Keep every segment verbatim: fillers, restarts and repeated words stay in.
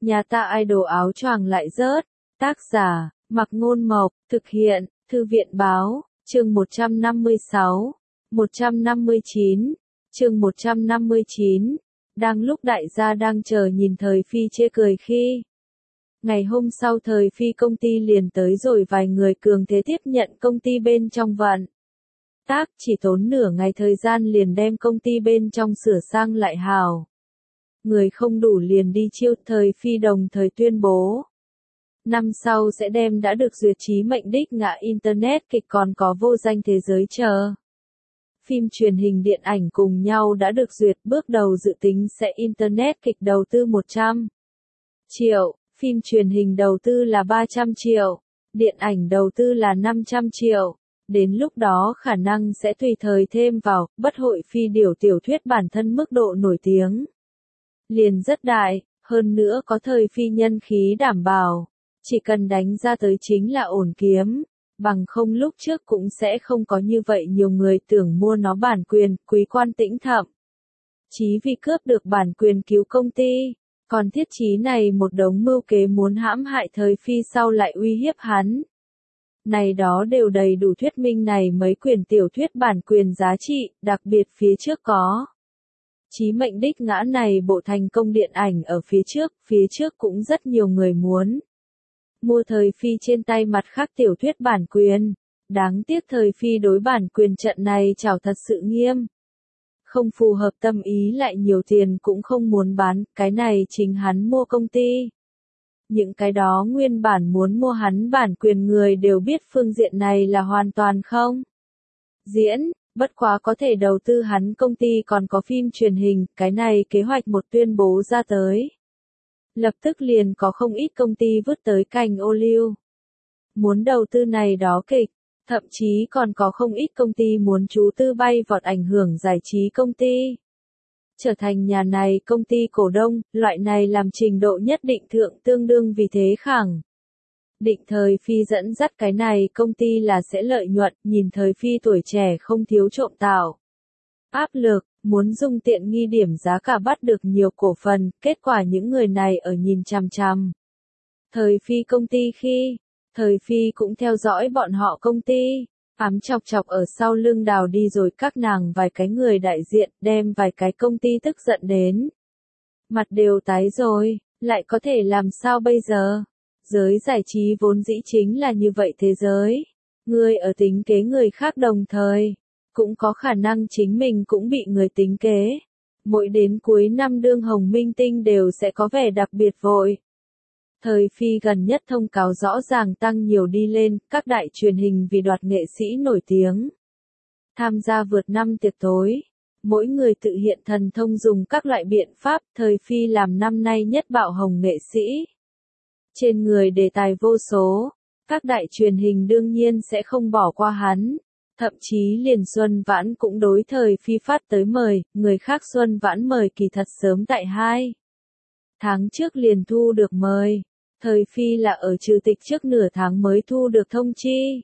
Nhà ta idol áo choàng lại rớt. Tác giả, Mặc Ngôn Mộc, thực hiện, Thư viện Báo, chương một trăm năm mươi sáu, một trăm năm mươi chín, chương một trăm năm mươi chín. Đang lúc đại gia đang chờ nhìn Thời Phi chê cười khi. Ngày hôm sau Thời Phi công ty liền tới rồi vài người cường thế tiếp nhận công ty bên trong vận. Tác chỉ tốn nửa ngày thời gian liền đem công ty bên trong sửa sang lại hào. Người không đủ liền đi chiêu. Thời Phi đồng thời tuyên bố. Năm sau sẽ đem đã được duyệt chí mệnh đích ngã Internet kịch còn có vô danh thế giới chờ. Phim truyền hình điện ảnh cùng nhau đã được duyệt, bước đầu dự tính sẽ Internet kịch đầu tư một trăm triệu, phim truyền hình đầu tư là ba trăm triệu, điện ảnh đầu tư là năm trăm triệu. Đến lúc đó khả năng sẽ tùy thời thêm vào, bất hội phi điều tiểu thuyết bản thân mức độ nổi tiếng. Liền rất đại, hơn nữa có Thời Phi nhân khí đảm bảo. Chỉ cần đánh ra tới chính là ổn kiếm. Bằng không lúc trước cũng sẽ không có như vậy nhiều người tưởng mua nó bản quyền, Quý Quan Tĩnh thậm chí vì cướp được bản quyền cứu công ty. Còn thiết chí này một đống mưu kế muốn hãm hại Thời Phi sau lại uy hiếp hắn. Này đó đều đầy đủ thuyết minh này mấy quyển tiểu thuyết bản quyền giá trị, đặc biệt phía trước có. Chí mệnh đích ngã này bộ thành công điện ảnh ở phía trước, phía trước cũng rất nhiều người muốn mua Thời Phi trên tay mặt khác tiểu thuyết bản quyền. Đáng tiếc Thời Phi đối bản quyền trận này chảo thật sự nghiêm. Không phù hợp tâm ý lại nhiều tiền cũng không muốn bán, cái này chính hắn mua công ty. Những cái đó nguyên bản muốn mua hắn bản quyền người đều biết phương diện này là hoàn toàn không diễn, bất quá có thể đầu tư hắn công ty còn có phim truyền hình, cái này kế hoạch một tuyên bố ra tới. Lập tức liền có không ít công ty vứt tới cành ô liu. Muốn đầu tư này đó kịch, thậm chí còn có không ít công ty muốn chú tư bay vọt ảnh hưởng giải trí công ty. Trở thành nhà này công ty cổ đông, loại này làm trình độ nhất định thượng tương đương vì thế khẳng. Định Thời Phi dẫn dắt cái này công ty là sẽ lợi nhuận, nhìn Thời Phi tuổi trẻ không thiếu trộm tạo. Áp lực, muốn dùng tiện nghi điểm giá cả bắt được nhiều cổ phần, kết quả những người này ở nhìn chằm chằm. Thời Phi công ty khi, Thời Phi cũng theo dõi bọn họ công ty. Ám chọc chọc ở sau lưng đào đi rồi các nàng vài cái người đại diện, đem vài cái công ty tức giận đến. Mặt đều tái rồi, lại có thể làm sao bây giờ? Giới giải trí vốn dĩ chính là như vậy thế giới. Người ở tính kế người khác đồng thời, cũng có khả năng chính mình cũng bị người tính kế. Mỗi đến cuối năm đương hồng minh tinh đều sẽ có vẻ đặc biệt vội. Thời Phi gần nhất thông cáo rõ ràng tăng nhiều đi lên, các đại truyền hình vì đoạt nghệ sĩ nổi tiếng. Tham gia vượt năm tiệc tối. Mỗi người tự hiện thần thông dùng các loại biện pháp, Thời Phi làm năm nay nhất bạo hồng nghệ sĩ. Trên người đề tài vô số, các đại truyền hình đương nhiên sẽ không bỏ qua hắn. Thậm chí liền Xuân Vãn cũng đối Thời Phi phát tới mời, người khác Xuân Vãn mời kỳ thật sớm tại hai tháng trước liền thu được mời. Thời Phi là ở trừ tịch trước nửa tháng mới thu được thông chi.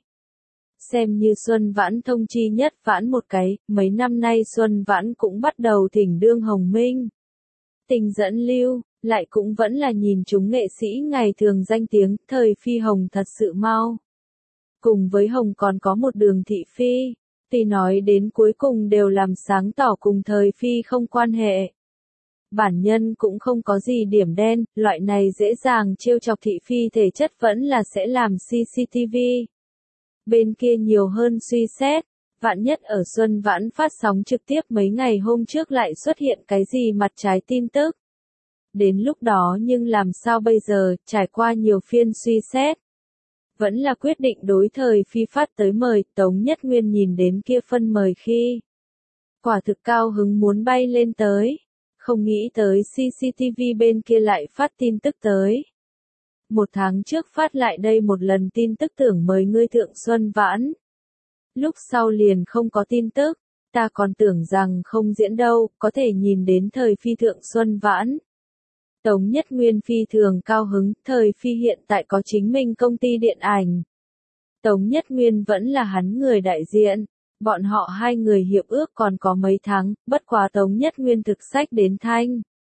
Xem như Xuân Vãn thông chi nhất vãn một cái, mấy năm nay Xuân Vãn cũng bắt đầu thỉnh đương hồng minh. Tình dẫn lưu, lại cũng vẫn là nhìn chúng nghệ sĩ ngày thường danh tiếng, Thời Phi hồng thật sự mau. Cùng với hồng còn có một Đường Thị Phi, tuy nói đến cuối cùng đều làm sáng tỏ cùng Thời Phi không quan hệ. Bản nhân cũng không có gì điểm đen, loại này dễ dàng trêu chọc Thị Phi thể chất vẫn là sẽ làm xê xê tê vê. Bên kia nhiều hơn suy xét, vạn nhất ở Xuân Vãn phát sóng trực tiếp mấy ngày hôm trước lại xuất hiện cái gì mặt trái tin tức. Đến lúc đó nhưng làm sao bây giờ, trải qua nhiều phiên suy xét. Vẫn là quyết định đối Thời Phi phát tới mời, Tống Nhất Nguyên nhìn đến kia phân mời khi. Quả thực cao hứng muốn bay lên tới. Không nghĩ tới xê xê tê vê bên kia lại phát tin tức tới. Một tháng trước phát lại đây một lần tin tức tưởng mời ngươi thượng Xuân Vãn. Lúc sau liền không có tin tức, ta còn tưởng rằng không diễn đâu, có thể nhìn đến Thời Phi thượng Xuân Vãn. Tống Nhất Nguyên phi thường cao hứng, Thời Phi hiện tại có chính mình công ty điện ảnh. Tống Nhất Nguyên vẫn là hắn người đại diện. Bọn họ hai người hiệp ước còn có mấy tháng, bất quá Tống Nhất Nguyên thực sách đến thanh.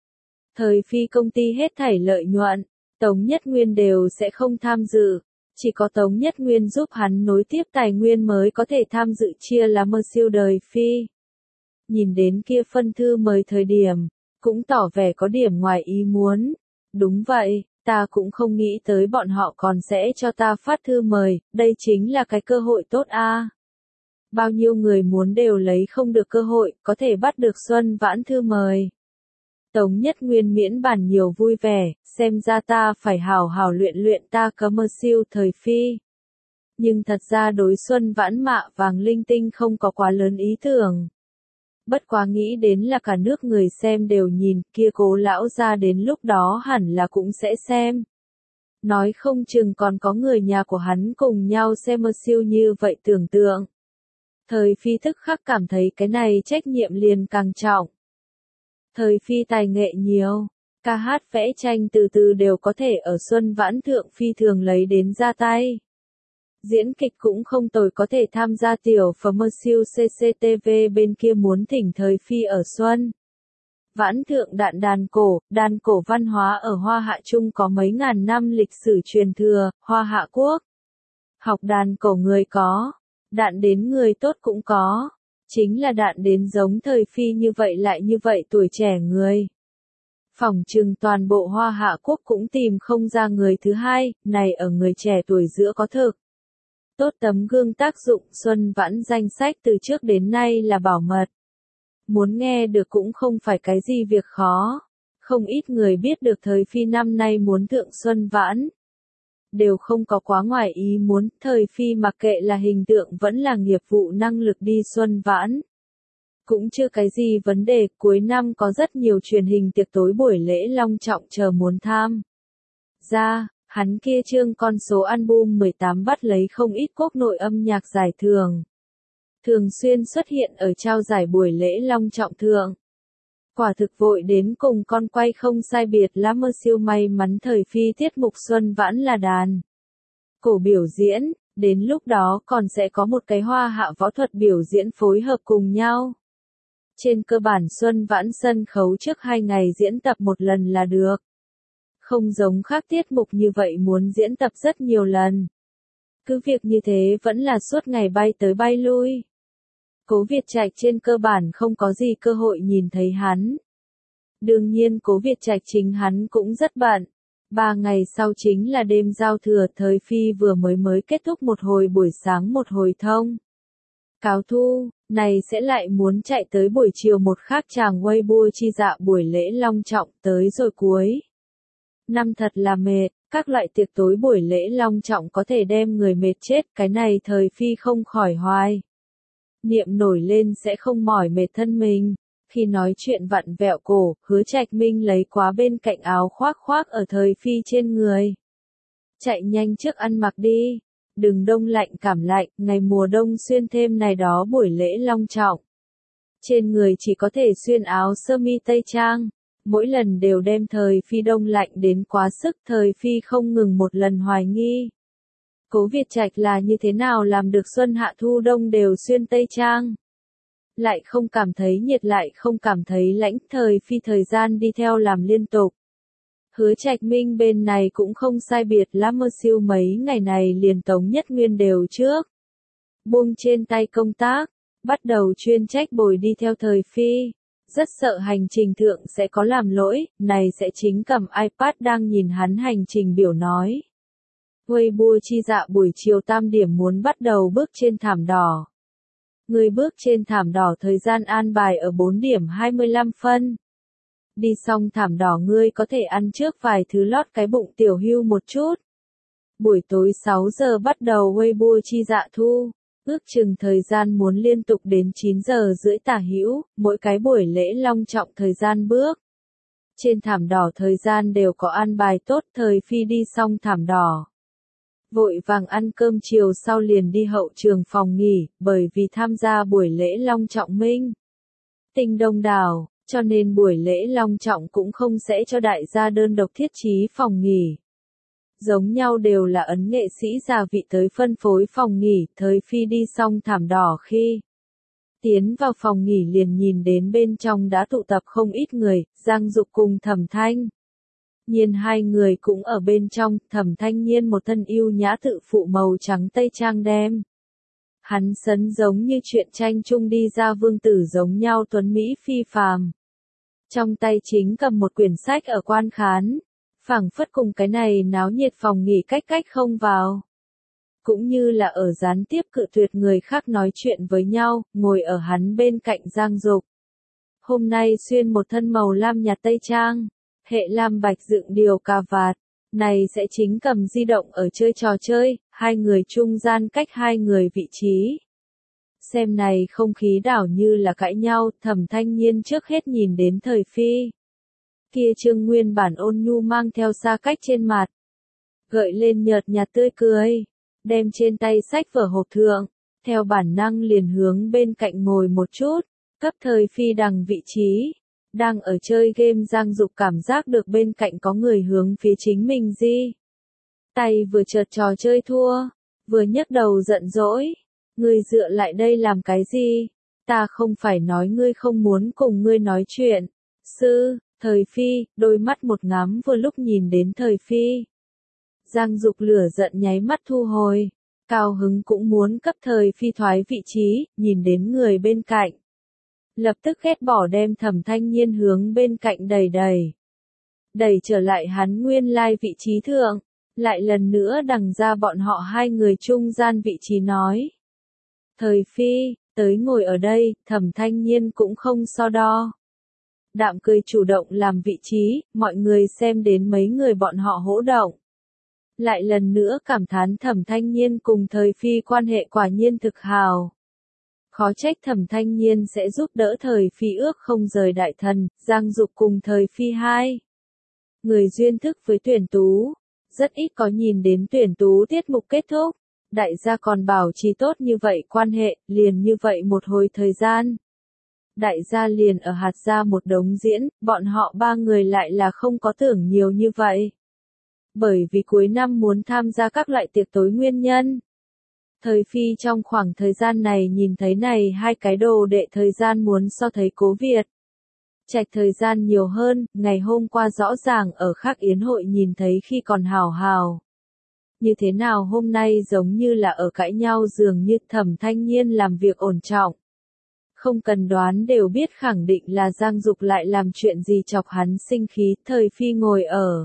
Thời phi công ty hết thảy lợi nhuận, Tống Nhất Nguyên đều sẽ không tham dự. Chỉ có Tống Nhất Nguyên giúp hắn nối tiếp tài nguyên mới có thể tham dự chia lá mơ siêu đời phi. Nhìn đến kia phân thư mời thời điểm, cũng tỏ vẻ có điểm ngoài ý muốn. Đúng vậy, ta cũng không nghĩ tới bọn họ còn sẽ cho ta phát thư mời, đây chính là cái cơ hội tốt a. Bao nhiêu người muốn đều lấy không được cơ hội, có thể bắt được Xuân Vãn thư mời. Tống Nhất Nguyên miễn bàn nhiều vui vẻ, xem ra ta phải hào hào luyện luyện ta commercial thời phi. Nhưng thật ra đối Xuân Vãn mạ vàng linh tinh không có quá lớn ý tưởng. Bất quá nghĩ đến là cả nước người xem đều nhìn, kia Cố lão ra đến lúc đó hẳn là cũng sẽ xem. Nói không chừng còn có người nhà của hắn cùng nhau xem siêu như vậy tưởng tượng. Thời phi tức khắc cảm thấy cái này trách nhiệm liền càng trọng. Thời phi tài nghệ nhiều, ca hát vẽ tranh từ từ đều có thể ở Xuân Vãn thượng phi thường lấy đến ra tay. Diễn kịch cũng không tồi, có thể tham gia tiểu phẩm siêu xê xê tê vê bên kia muốn thỉnh thời phi ở Xuân Vãn thượng đạn đàn cổ. Đàn cổ văn hóa ở Hoa Hạ Trung có mấy ngàn năm lịch sử truyền thừa, Hoa Hạ Quốc. Học đàn cổ người có, đạn đến người tốt cũng có. Chính là đạn đến giống thời phi như vậy lại như vậy tuổi trẻ người. Phỏng chừng toàn bộ Hoa Hạ Quốc cũng tìm không ra người thứ hai, này ở người trẻ tuổi giữa có thực. Tốt tấm gương tác dụng. Xuân Vãn danh sách từ trước đến nay là bảo mật. Muốn nghe được cũng không phải cái gì việc khó. Không ít người biết được thời phi năm nay muốn thượng Xuân Vãn. Đều không có quá ngoài ý muốn, thời phi mặc kệ là hình tượng vẫn là nghiệp vụ năng lực đi Xuân Vãn. Cũng chưa cái gì vấn đề, cuối năm có rất nhiều truyền hình tiệc tối buổi lễ long trọng chờ muốn tham ra. Hắn kia trương con số album mười tám bắt lấy không ít quốc nội âm nhạc giải thưởng. Thường xuyên xuất hiện ở trao giải buổi lễ long trọng thượng. Quả thực vội đến cùng con quay không sai biệt lắm. Mơ siêu may mắn thời phi tiết mục Xuân Vãn là đàn cổ biểu diễn, đến lúc đó còn sẽ có một cái Hoa Hạ võ thuật biểu diễn phối hợp cùng nhau. Trên cơ bản Xuân Vãn sân khấu trước hai ngày diễn tập một lần là được. Không giống khác tiết mục như vậy muốn diễn tập rất nhiều lần. Cứ việc như thế vẫn là suốt ngày bay tới bay lui. Cố Việt Trạch trên cơ bản không có gì cơ hội nhìn thấy hắn. Đương nhiên Cố Việt Trạch chính hắn cũng rất bận. Ba ngày sau chính là đêm giao thừa, thời phi vừa mới mới kết thúc một hồi buổi sáng một hồi thông cáo thu, này sẽ lại muốn chạy tới buổi chiều một khác chàng Weibo chi dạ buổi lễ long trọng tới rồi cuối. Năm thật là mệt, các loại tiệc tối buổi lễ long trọng có thể đem người mệt chết, cái này thời phi không khỏi hoài. Niệm nổi lên sẽ không mỏi mệt thân mình. Khi nói chuyện vặn vẹo cổ, Hứa Trạch Minh lấy quá bên cạnh áo khoác khoác ở thời phi trên người. Chạy nhanh trước ăn mặc đi. Đừng đông lạnh cảm lạnh, ngày mùa đông xuyên thêm này đó buổi lễ long trọng. Trên người chỉ có thể xuyên áo sơ mi tây trang. Mỗi lần đều đem thời phi đông lạnh đến quá sức, thời phi không ngừng một lần hoài nghi. Cố Việt Trạch là như thế nào làm được xuân hạ thu đông đều xuyên tây trang. Lại không cảm thấy nhiệt lại không cảm thấy lạnh, thời phi thời gian đi theo làm liên tục. Hứa Trạch Minh bên này cũng không sai biệt lắm, mơ siêu mấy ngày này liền Tống Nhất Nguyên đều trước. Buông trên tay công tác, bắt đầu chuyên trách bồi đi theo thời phi. Rất sợ hành trình thượng sẽ có làm lỗi, này sẽ chính cầm iPad đang nhìn hắn hành trình biểu nói. Weibo chi dạ buổi chiều tam điểm muốn bắt đầu bước trên thảm đỏ. Người bước trên thảm đỏ thời gian an bài ở bốn điểm hai mươi lăm phân. Đi xong thảm đỏ ngươi có thể ăn trước vài thứ lót cái bụng tiểu hưu một chút. Buổi tối sáu giờ bắt đầu Weibo chi dạ thu. Ước chừng thời gian muốn liên tục đến chín giờ rưỡi tả hữu, mỗi cái buổi lễ long trọng thời gian bước. Trên thảm đỏ thời gian đều có an bài tốt, thời phi đi xong thảm đỏ. Vội vàng ăn cơm chiều sau liền đi hậu trường phòng nghỉ, bởi vì tham gia buổi lễ long trọng minh. Tình đông đảo, cho nên buổi lễ long trọng cũng không sẽ cho đại gia đơn độc thiết trí phòng nghỉ. Giống nhau đều là ấn nghệ sĩ già vị tới phân phối phòng nghỉ, thời phi đi xong thảm đỏ khi Tiến vào phòng nghỉ liền nhìn đến bên trong đã tụ tập không ít người, Giang Dục cùng Thẩm Thanh Nhiên hai người cũng ở bên trong, Thẩm Thanh Nhiên một thân yêu nhã tự phụ màu trắng tây trang đem. Hắn sấn giống như chuyện tranh chung đi ra vương tử giống nhau tuấn Mỹ phi phàm. Trong tay chính cầm một quyển sách ở quan khán, phảng phất cùng cái này náo nhiệt phòng nghỉ cách cách không vào. Cũng như là ở gián tiếp cự tuyệt người khác nói chuyện với nhau, ngồi ở hắn bên cạnh Giang Dục. Hôm nay xuyên một thân màu lam nhạt tây trang, hệ lam bạch dựng điều cà vạt, này sẽ chính cầm di động ở chơi trò chơi, hai người trung gian cách hai người vị trí. Xem này không khí đảo như là cãi nhau, Thẩm Thanh Nhiên trước hết nhìn đến Thời Phi. Kia trương nguyên bản ôn nhu mang theo xa cách trên mặt. Gợi lên nhợt nhạt tươi cười, đem trên tay sách vở hộp thượng, theo bản năng liền hướng bên cạnh ngồi một chút, cấp Thời Phi đằng vị trí. Đang ở chơi game Giang Dục cảm giác được bên cạnh có người hướng phía chính mình di. Tay vừa chợt trò chơi thua, vừa nhấc đầu giận dỗi. Ngươi dựa lại đây làm cái gì? Ta không phải nói ngươi không muốn cùng ngươi nói chuyện. Sư, Thời Phi, đôi mắt một ngắm vừa lúc nhìn đến Thời Phi. Giang Dục lửa giận nháy mắt thu hồi. Cao hứng cũng muốn cấp Thời Phi thoái vị trí, nhìn đến người bên cạnh. Lập tức ghét bỏ đem Thẩm Thanh Nhiên hướng bên cạnh đẩy đẩy. Đẩy trở lại hắn nguyên lai vị trí thượng, lại lần nữa đằng ra bọn họ hai người trung gian vị trí nói. Thời Phi, tới ngồi ở đây, Thẩm Thanh Nhiên cũng không so đo. Đạm cười chủ động làm vị trí, mọi người xem đến mấy người bọn họ hỗ động. Lại lần nữa cảm thán Thẩm Thanh Nhiên cùng Thời Phi quan hệ quả nhiên thực hào. Khó trách Thẩm Thanh Nhiên sẽ giúp đỡ Thời Phi ước không rời đại thần, Giang Dục cùng Thời Phi hai. Người duyên thức với tuyển tú, rất ít có nhìn đến tuyển tú tiết mục kết thúc. Đại gia còn bảo trì tốt như vậy quan hệ, liền như vậy một hồi thời gian. Đại gia liền ở hạt ra một đống diễn, bọn họ ba người lại là không có tưởng nhiều như vậy. Bởi vì cuối năm muốn tham gia các loại tiệc tối nguyên nhân. Thời Phi trong khoảng thời gian này nhìn thấy này hai cái đồ đệ thời gian muốn so thấy Cố Việt. Trạch thời gian nhiều hơn, ngày hôm qua rõ ràng ở khác yến hội nhìn thấy khi còn hào hào. Như thế nào hôm nay giống như là ở cãi nhau dường như Thẩm Thanh Nhiên làm việc ổn trọng. Không cần đoán đều biết khẳng định là Giang Dục lại làm chuyện gì chọc hắn sinh khí, Thời Phi ngồi ở.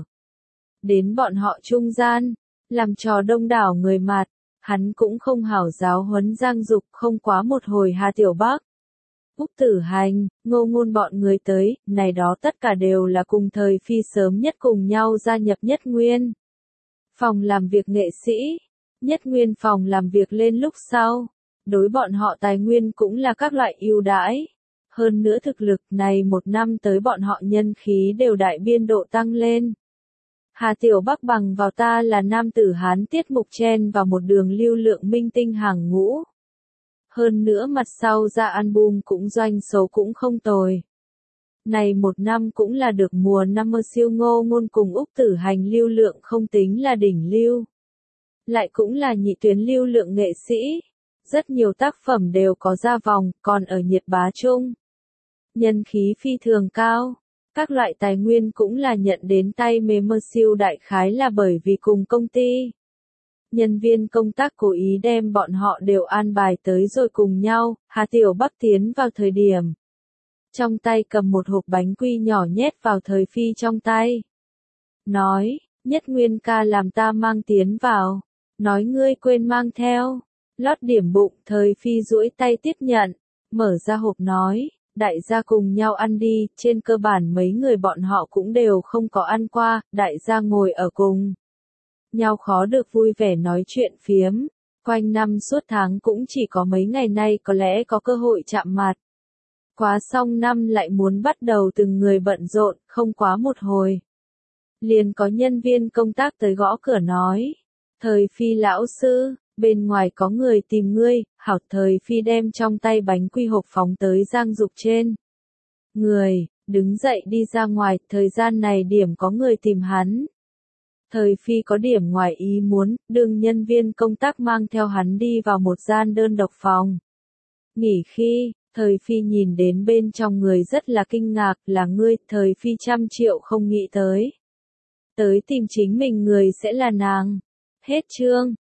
Đến bọn họ trung gian, làm trò đông đảo người mặt, hắn cũng không hảo giáo huấn Giang Dục không quá một hồi Hà Tiểu Bắc. Úc Tử Hành, Ngô Ngôn bọn người tới, này đó tất cả đều là cùng Thời Phi sớm nhất cùng nhau gia nhập Nhất Nguyên. Phòng làm việc nghệ sĩ, Nhất Nguyên phòng làm việc lên lúc sau, đối bọn họ tài nguyên cũng là các loại ưu đãi. Hơn nữa thực lực này một năm tới bọn họ nhân khí đều đại biên độ tăng lên. Hà Tiểu Bắc bằng vào ta là nam tử Hán tiết mục chen vào một đường lưu lượng minh tinh hàng ngũ. Hơn nữa mặt sau ra album cũng doanh số cũng không tồi. Này một năm cũng là được mùa năm mơ siêu Ngô Ngôn cùng Úc Tử Hành lưu lượng không tính là đỉnh lưu. Lại cũng là nhị tuyến lưu lượng nghệ sĩ. Rất nhiều tác phẩm đều có ra vòng, còn ở nhiệt bá chung. Nhân khí phi thường cao. Các loại tài nguyên cũng là nhận đến tay mềm mơ siêu đại khái là bởi vì cùng công ty. Nhân viên công tác cố ý đem bọn họ đều an bài tới rồi cùng nhau, Hà Tiểu Bắc tiến vào thời điểm. Trong tay cầm một hộp bánh quy nhỏ nhét vào Thời Phi trong tay. Nói, Nhất Nguyên ca làm ta mang tiến vào. Nói ngươi quên mang theo. Lót điểm bụng, Thời Phi duỗi tay tiếp nhận. Mở ra hộp nói, đại gia cùng nhau ăn đi, trên cơ bản mấy người bọn họ cũng đều không có ăn qua, đại gia ngồi ở cùng. Nhau khó được vui vẻ nói chuyện phiếm. Quanh năm suốt tháng cũng chỉ có mấy ngày nay có lẽ có cơ hội chạm mặt. Quá xong năm lại muốn bắt đầu từng người bận rộn, không quá một hồi. Liền có nhân viên công tác tới gõ cửa nói. Thời Phi lão sư, bên ngoài có người tìm ngươi, hảo. Thời Phi đem trong tay bánh quy hộp phóng tới Giang Dục trên. Người, đứng dậy đi ra ngoài, thời gian này điểm có người tìm hắn. Thời Phi có điểm ngoài ý muốn, đương nhân viên công tác mang theo hắn đi vào một gian đơn độc phòng. Nghỉ khi, Thời Phi nhìn đến bên trong người rất là kinh ngạc, là ngươi, Thời Phi trăm triệu không nghĩ tới. Tới tìm chính mình người sẽ là nàng. Hết chương.